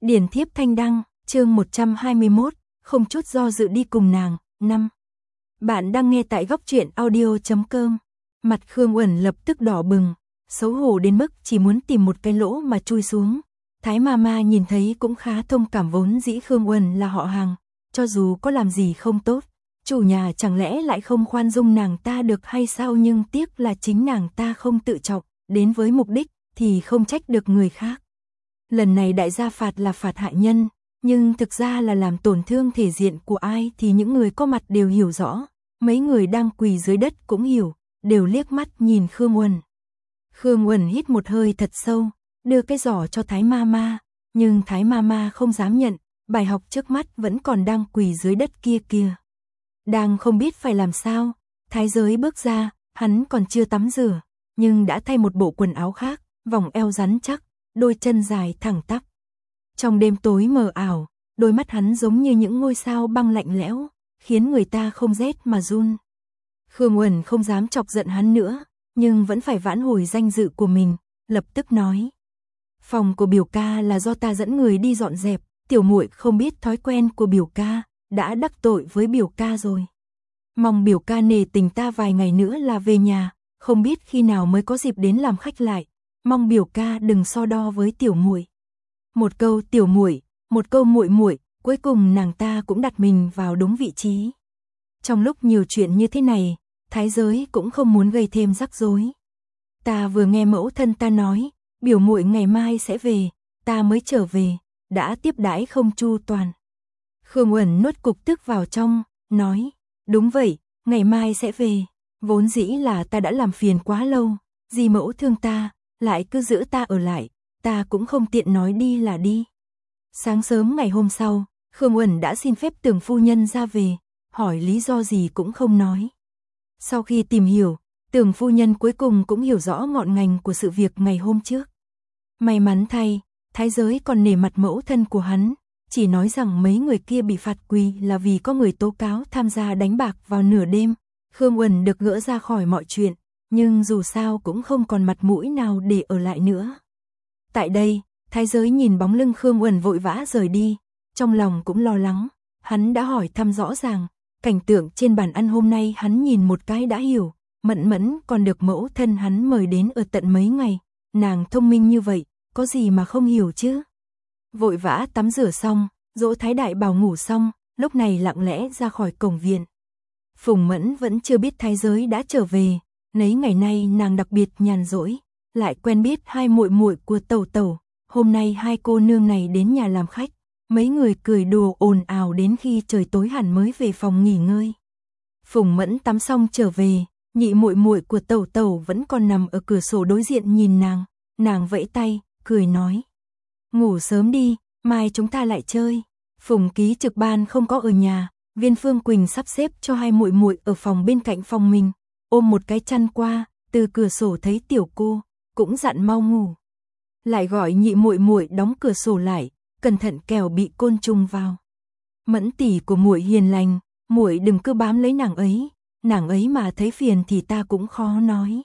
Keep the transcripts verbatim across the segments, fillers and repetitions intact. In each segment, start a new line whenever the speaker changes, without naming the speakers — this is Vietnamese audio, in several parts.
Điển thiếp thanh đăng, chương một trăm hai mươi mốt, không chút do dự đi cùng nàng, năm. Bạn đang nghe tại góc truyện audio chấm com. Mặt Khương Uẩn lập tức đỏ bừng, xấu hổ đến mức chỉ muốn tìm một cái lỗ mà chui xuống. Thái Mama nhìn thấy cũng khá thông cảm, vốn dĩ Khương Uẩn là họ hàng, cho dù có làm gì không tốt, chủ nhà chẳng lẽ lại không khoan dung nàng ta được hay sao, nhưng tiếc là chính nàng ta không tự trọng, đến với mục đích thì không trách được người khác. Lần này đại gia phạt là phạt hại nhân, nhưng thực ra là làm tổn thương thể diện của ai thì những người có mặt đều hiểu rõ, mấy người đang quỳ dưới đất cũng hiểu, đều liếc mắt nhìn Khương Uẩn. Khương Uẩn hít một hơi thật sâu, đưa cái giỏ cho Thái Mama, nhưng Thái Mama không dám nhận, bài học trước mắt vẫn còn đang quỳ dưới đất kia kìa. Đang không biết phải làm sao, Thái Giới bước ra, hắn còn chưa tắm rửa, nhưng đã thay một bộ quần áo khác, vòng eo rắn chắc, đôi chân dài thẳng tắp. Trong đêm tối mờ ảo, đôi mắt hắn giống như những ngôi sao băng lạnh lẽo, khiến người ta không rét mà run. Khương Uẩn không dám chọc giận hắn nữa, nhưng vẫn phải vãn hồi danh dự của mình, lập tức nói: "Phòng của biểu ca là do ta dẫn người đi dọn dẹp, tiểu muội không biết thói quen của biểu ca, đã đắc tội với biểu ca rồi. Mong biểu ca nể tình ta vài ngày nữa là về nhà, không biết khi nào mới có dịp đến làm khách lại, mong biểu ca đừng so đo với tiểu muội." Một câu tiểu muội, một câu muội muội, cuối cùng nàng ta cũng đặt mình vào đúng vị trí. Trong lúc nhiều chuyện như thế này, Thái Giới cũng không muốn gây thêm rắc rối. "Ta vừa nghe mẫu thân ta nói, biểu muội ngày mai sẽ về, ta mới trở về, đã tiếp đãi không chu toàn." Khương Uẩn nuốt cục tức vào trong, nói: "Đúng vậy, ngày mai sẽ về, vốn dĩ là ta đã làm phiền quá lâu, dì mẫu thương ta, lại cứ giữ ta ở lại, ta cũng không tiện nói đi là đi." Sáng sớm ngày hôm sau, Khương Uẩn đã xin phép Tưởng phu nhân ra về, hỏi lý do gì cũng không nói. Sau khi tìm hiểu, Tưởng phu nhân cuối cùng cũng hiểu rõ ngọn ngành của sự việc ngày hôm trước. May mắn thay, Thái Giới còn nể mặt mẫu thân của hắn, chỉ nói rằng mấy người kia bị phạt quỳ là vì có người tố cáo tham gia đánh bạc vào nửa đêm. Khương Uẩn được gỡ ra khỏi mọi chuyện, nhưng dù sao cũng không còn mặt mũi nào để ở lại nữa. Tại đây, Thái Giới nhìn bóng lưng Khương Uẩn vội vã rời đi, trong lòng cũng lo lắng, hắn đã hỏi thăm rõ ràng, cảnh tượng trên bàn ăn hôm nay hắn nhìn một cái đã hiểu, Mẫn Mẫn còn được mẫu thân hắn mời đến ở tận mấy ngày, nàng thông minh như vậy, có gì mà không hiểu chứ. Vội vã tắm rửa xong, dỗ Thái Đại Bảo ngủ xong, lúc này lặng lẽ ra khỏi cổng viện. Phùng Mẫn vẫn chưa biết Thái Giới đã trở về, nấy ngày nay nàng đặc biệt nhàn rỗi, lại quen biết hai muội muội của Tẩu Tẩu, hôm nay hai cô nương này đến nhà làm khách, mấy người cười đùa ồn ào đến khi trời tối hẳn mới về phòng nghỉ ngơi. Phùng Mẫn tắm xong trở về, nhị muội muội của Tẩu Tẩu vẫn còn nằm ở cửa sổ đối diện nhìn nàng, nàng vẫy tay, cười nói: "Ngủ sớm đi, mai chúng ta lại chơi." Phùng ký trực ban không có ở nhà, Viên Phương Quỳnh sắp xếp cho hai muội muội ở phòng bên cạnh phòng mình, ôm một cái chăn qua, từ cửa sổ thấy tiểu cô, cũng dặn mau ngủ. Lại gọi nhị muội muội đóng cửa sổ lại, cẩn thận kẻo bị côn trùng vào. "Mẫn tỷ của muội hiền lành, muội đừng cứ bám lấy nàng ấy, nàng ấy mà thấy phiền thì ta cũng khó nói."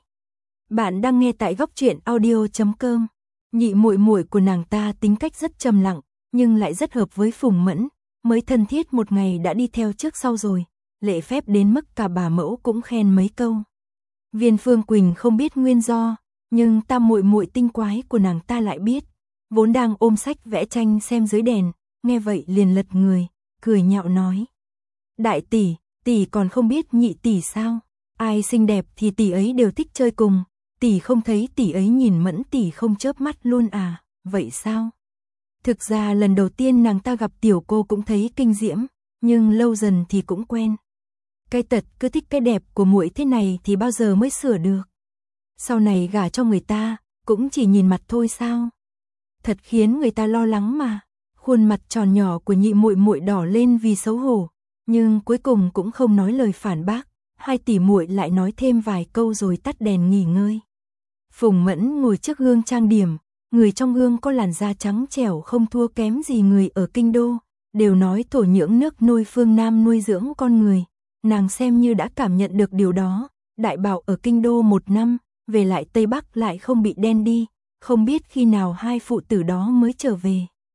Bạn đang nghe tại góc truyện audio chấm com. Nhị muội muội của nàng ta tính cách rất trầm lặng, nhưng lại rất hợp với Phùng Mẫn, mới thân thiết một ngày đã đi theo trước sau rồi, lễ phép đến mức cả bà mẫu cũng khen mấy câu. Viên Phương Quỳnh không biết nguyên do, nhưng tam muội muội tinh quái của nàng ta lại biết, vốn đang ôm sách vẽ tranh xem dưới đèn, nghe vậy liền lật người, cười nhạo nói: "Đại tỷ, tỷ còn không biết nhị tỷ sao? Ai xinh đẹp thì tỷ ấy đều thích chơi cùng, tỷ không thấy tỷ ấy nhìn Mẫn tỷ không chớp mắt luôn à, vậy sao?" Thực ra lần đầu tiên nàng ta gặp tiểu cô cũng thấy kinh diễm, nhưng lâu dần thì cũng quen. Cái tật cứ thích cái đẹp của muội thế này thì bao giờ mới sửa được. Sau này gả cho người ta, cũng chỉ nhìn mặt thôi sao? Thật khiến người ta lo lắng mà. Khuôn mặt tròn nhỏ của nhị muội muội đỏ lên vì xấu hổ, nhưng cuối cùng cũng không nói lời phản bác, hai tỷ muội lại nói thêm vài câu rồi tắt đèn nghỉ ngơi. Phùng Mẫn ngồi trước gương trang điểm, người trong gương có làn da trắng trẻo không thua kém gì người ở kinh đô, đều nói thổ nhưỡng nước nuôi phương Nam nuôi dưỡng con người, nàng xem như đã cảm nhận được điều đó. Đại Bảo ở kinh đô một năm, về lại Tây Bắc lại không bị đen đi, không biết khi nào hai phụ tử đó mới trở về.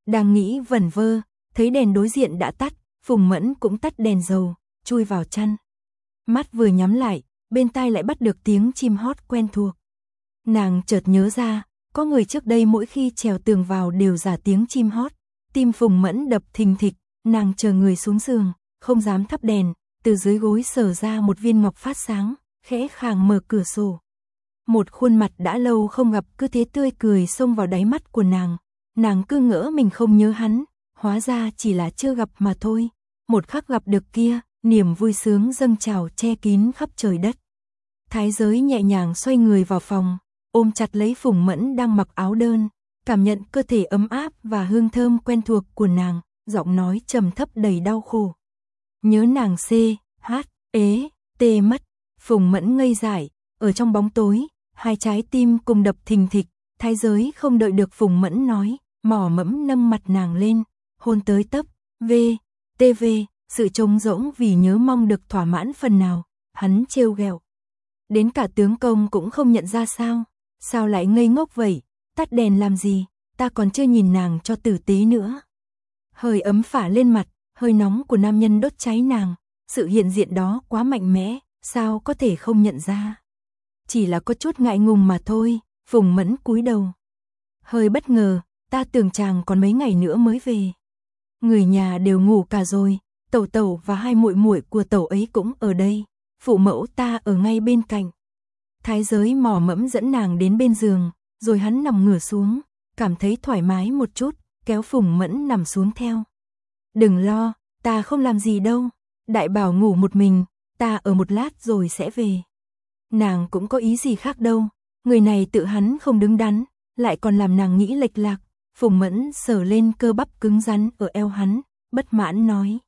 Đang nghĩ vẩn vơ, thấy đèn đối diện đã tắt, Phùng Mẫn cũng tắt đèn dầu, chui vào chăn. Mắt vừa nhắm lại, bên tai lại bắt được tiếng chim hót quen thuộc. Nàng chợt nhớ ra, có người trước đây mỗi khi trèo tường vào đều giả tiếng chim hót. Tim Phùng Mẫn đập thình thịch, nàng chờ người xuống giường, không dám thắp đèn, từ dưới gối sờ ra một viên ngọc phát sáng, khẽ khàng mở cửa sổ. Một khuôn mặt đã lâu không gặp cứ thế tươi cười xông vào đáy mắt của nàng. Nàng cứ ngỡ mình không nhớ hắn, hóa ra chỉ là chưa gặp mà thôi. Một khắc gặp được kia, niềm vui sướng dâng trào che kín khắp trời đất. Thái Giới nhẹ nhàng xoay người vào phòng, ôm chặt lấy Phùng Mẫn đang mặc áo đơn, cảm nhận cơ thể ấm áp và hương thơm quen thuộc của nàng, giọng nói trầm thấp đầy đau khổ. Nhớ nàng C, H, ế, tê mất. Phùng Mẫn ngây dại, ở trong bóng tối, hai trái tim cùng đập thình thịch. Thái Giới không đợi được Phùng Mẫn nói, mỏ mẫm nâng mặt nàng lên, hôn tới tấp, V, T V, sự trống rỗng vì nhớ mong được thỏa mãn phần nào, hắn trêu ghẹo. Đến cả tướng công cũng không nhận ra sao, sao lại ngây ngốc vậy, tắt đèn làm gì, ta còn chưa nhìn nàng cho tử tế nữa. Hơi ấm phả lên mặt, hơi nóng của nam nhân đốt cháy nàng, sự hiện diện đó quá mạnh mẽ, sao có thể không nhận ra. Chỉ là có chút ngại ngùng mà thôi, Phùng Mẫn cúi đầu. Hơi bất ngờ, ta tưởng chàng còn mấy ngày nữa mới về. Người nhà đều ngủ cả rồi, tẩu tẩu và hai muội muội của tẩu ấy cũng ở đây, phụ mẫu ta ở ngay bên cạnh. Thái Giới mò mẫm dẫn nàng đến bên giường, rồi hắn nằm ngửa xuống, cảm thấy thoải mái một chút, kéo Phùng Mẫn nằm xuống theo. Đừng lo, ta không làm gì đâu, đại bảo ngủ một mình, ta ở một lát rồi sẽ về. Nàng cũng có ý gì khác đâu, người này tự hắn không đứng đắn, lại còn làm nàng nghĩ lệch lạc. Phùng Mẫn sờ lên cơ bắp cứng rắn ở eo hắn, bất mãn nói.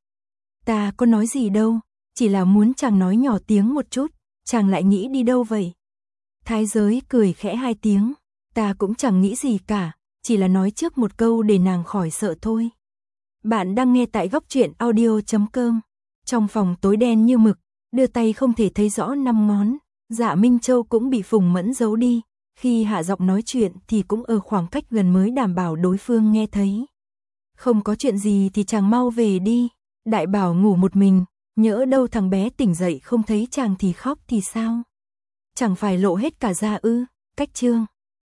Ta có nói gì đâu, chỉ là muốn chàng nói nhỏ tiếng một chút, chàng lại nghĩ đi đâu vậy? Thái Giới cười khẽ hai tiếng, ta cũng chẳng nghĩ gì cả, chỉ là nói trước một câu để nàng khỏi sợ thôi. Bạn đang nghe tại góc truyện audio chấm com. Trong phòng tối đen như mực, đưa tay không thể thấy rõ năm ngón, Dạ Minh Châu cũng bị Phùng Mẫn giấu đi. Khi hạ giọng nói chuyện thì cũng ở khoảng cách gần mới đảm bảo đối phương nghe thấy. Không có chuyện gì thì chàng mau về đi, đại bảo ngủ một mình, nhỡ đâu thằng bé tỉnh dậy không thấy chàng thì khóc thì sao? Chẳng phải lộ hết cả da ư, cách chương.